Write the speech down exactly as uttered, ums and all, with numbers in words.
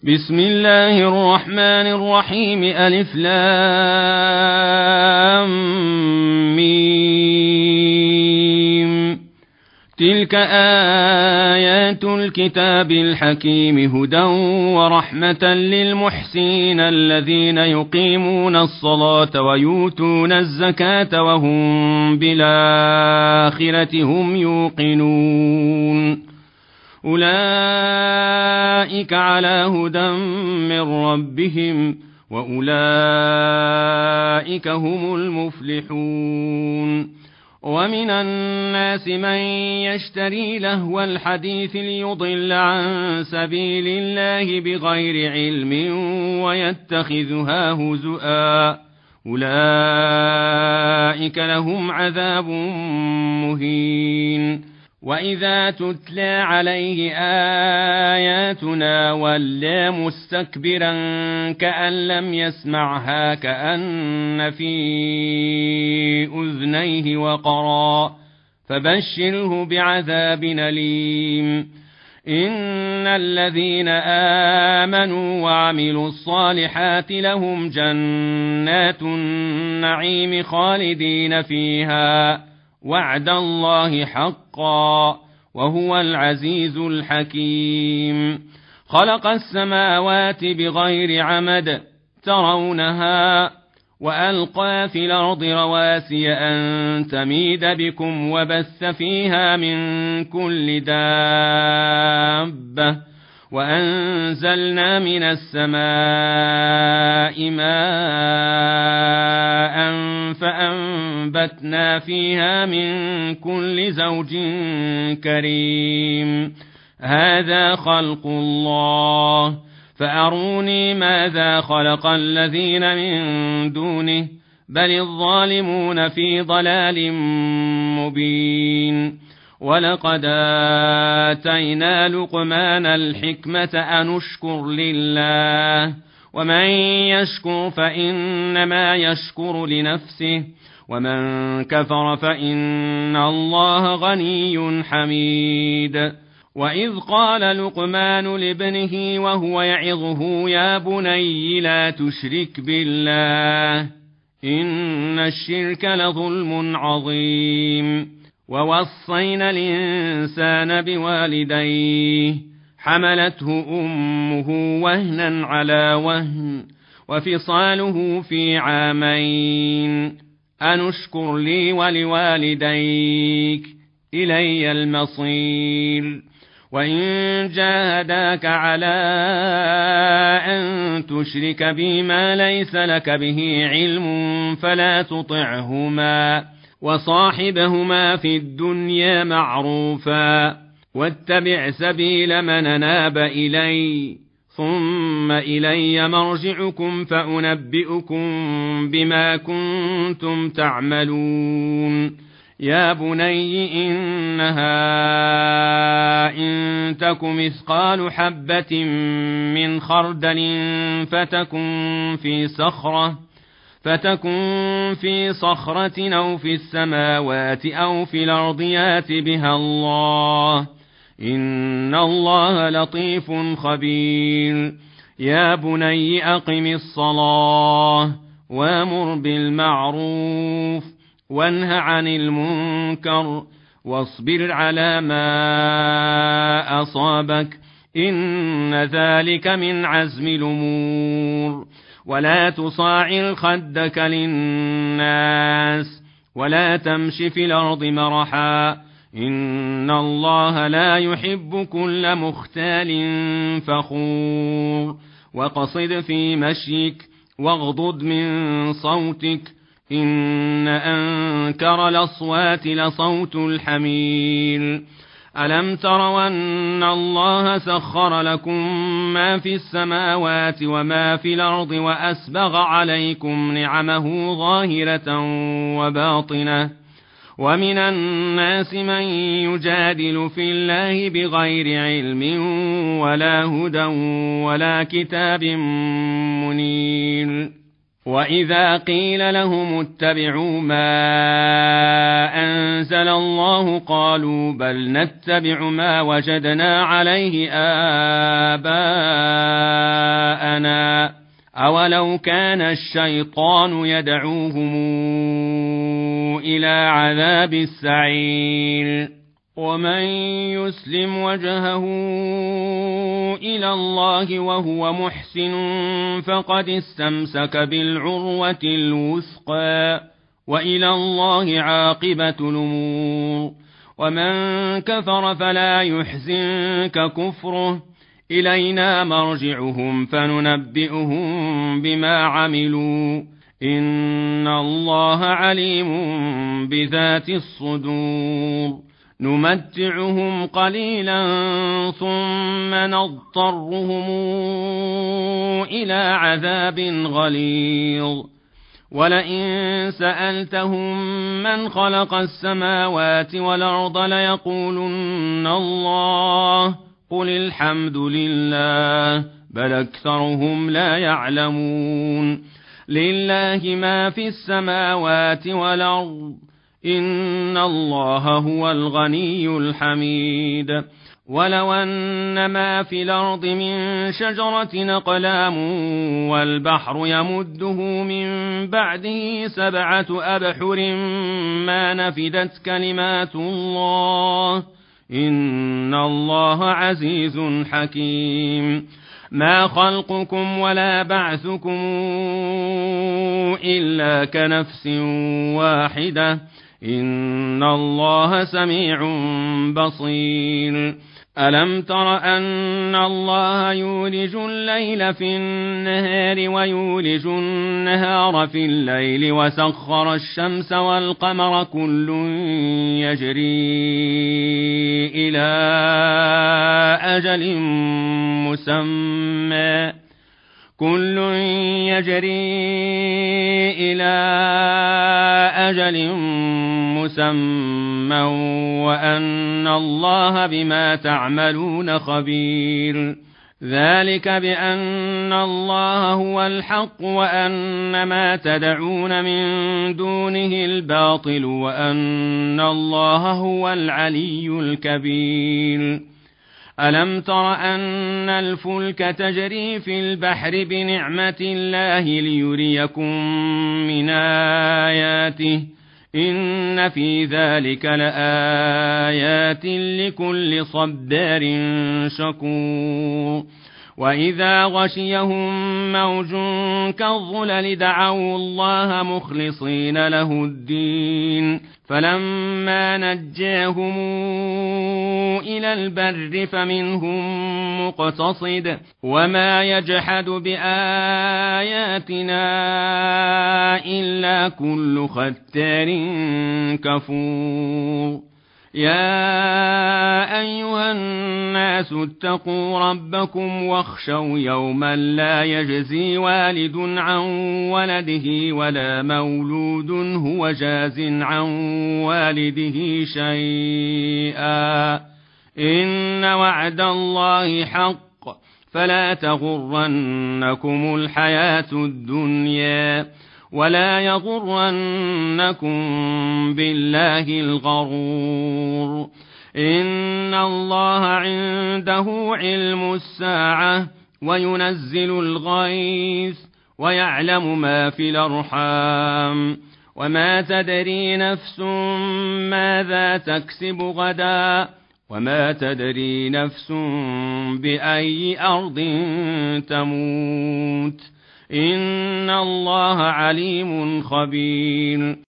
بسم الله الرحمن الرحيم. ألف لام ميم. تلك آيات الكتاب الحكيم هدى ورحمة للمحسنين الذين يقيمون الصلاة ويؤتون الزكاة وهم بالآخرة هم يوقنون. أولئك على هدى من ربهم وأولئك هم المفلحون. ومن الناس من يشتري لهو الحديث ليضل عن سبيل الله بغير علم ويتخذها هزؤا أولئك لهم عذاب مهين. وإذا تتلى عليه آياتنا ولى مستكبرا كأن لم يسمعها كأن في أذنيه وقرا فبشره بعذاب أليم. إن الذين آمنوا وعملوا الصالحات لهم جنات النعيم خالدين فيها وعد الله حقا وهو العزيز الحكيم. خلق السماوات بغير عمد ترونها وألقى في الأرض رواسي أن تميد بكم وبث فيها من كل دابة وأنزلنا من السماء ماء فأنبتنا فيها من كل زوج كريم. هذا خلق الله فأروني ماذا خلق الذين من دونه بل الظالمون في ضلال مبين. ولقد آتينا لقمان الحكمة أن اشكر لله ومن يشكر فإنما يشكر لنفسه ومن كفر فإن الله غني حميد. وإذ قال لقمان لابنه وهو يعظه يا بني لا تشرك بالله إن الشرك لظلم عظيم. ووصينا الإنسان بوالديه حملته أمه وهنا على وهن وفصاله في عامين أن اشكر لي ولوالديك إلي المصير. وإن جاهداك على أن تشرك بي ما ليس لك به علم فلا تطعهما وصاحبهما في الدنيا معروفا واتبع سبيل من أناب إلي ثم إلي مرجعكم فأنبئكم بما كنتم تعملون. يا بني إنها إن تك مثقال حبة من خردل فتكن في صخرة فتكن في صخرة أو في السماوات أو في الأرض يات بها الله إن الله لطيف خبير. يا بني أقم الصلاة وامر بالمعروف وانه عن المنكر واصبر على ما أصابك إن ذلك من عزم الأمور. ولا تصاعر خدك للناس ولا تمش في الأرض مرحا إن الله لا يحب كل مختال فخور. وقصد في مشيك واغضض من صوتك إن أنكر الأصوات لصوت الحمير. ألم تروا أن الله سخر لكم ما في السماوات وما في الأرض وأسبغ عليكم نعمه ظاهرة وباطنة ومن الناس من يجادل في الله بغير علم ولا هدى ولا كتاب منير. وإذا قيل لهم اتبعوا ما أنزل الله قالوا بل نتبع ما وجدنا عليه آباءنا أولو كان الشيطان يدعوهم إلى عذاب السعير ومن يسلم وجهه إلى الله وهو محسن فقد استمسك بالعروة الوثقى وإلى الله عاقبة الأمور ومن كفر فلا يحزنك كفره إلينا مرجعهم فننبئهم بما عملوا إن الله عليم بذات الصدور نمتعهم قليلا ثم نضطرهم إلى عذاب غليظ ولئن سألتهم من خلق السماوات والأرض ليقولن الله قل الحمد لله بل أكثرهم لا يعلمون لله ما في السماوات والأرض إن الله هو الغني الحميد ولو أن ما في الأرض من شجرة أقلام والبحر يمده من بعده سبعة أبحر ما نفدت كلمات الله إن الله عزيز حكيم ما خلقكم ولا بعثكم إلا كنفس واحدة إن الله سميع بصير ألم تر أن الله يولج الليل في النهار ويولج النهار في الليل وسخر الشمس والقمر كل يجري إلى أجل مسمى كل يجري إلى أجل مسمى وأن الله بما تعملون خبير ذلك بأن الله هو الحق وأن ما تدعون من دونه الباطل وأن الله هو العلي الكبير ألم تر أن الفلك تجري في البحر بنعمة الله ليريكم من آياته إن في ذلك لآيات لكل صبار شكور وإذا غشيهم موج كالظلل دعوا الله مخلصين له الدين فلما نجاهم إلى البر فمنهم مقتصد وما يجحد بآياتنا إلا كل ختار كفور يا أيها الناس اتقوا ربكم واخشوا يوما لا يجزي والد عن ولده ولا مولود هو جاز عن والده شيئا إن وعد الله حق فلا تغرنكم الحياة الدنيا ولا يغرنكم بالله الغرور إن الله عنده علم الساعة وينزل الغيث ويعلم ما في الأرحام وما تدري نفس ماذا تكسب غدا وما تدري نفس بأي أرض تموت إن الله عليم خبير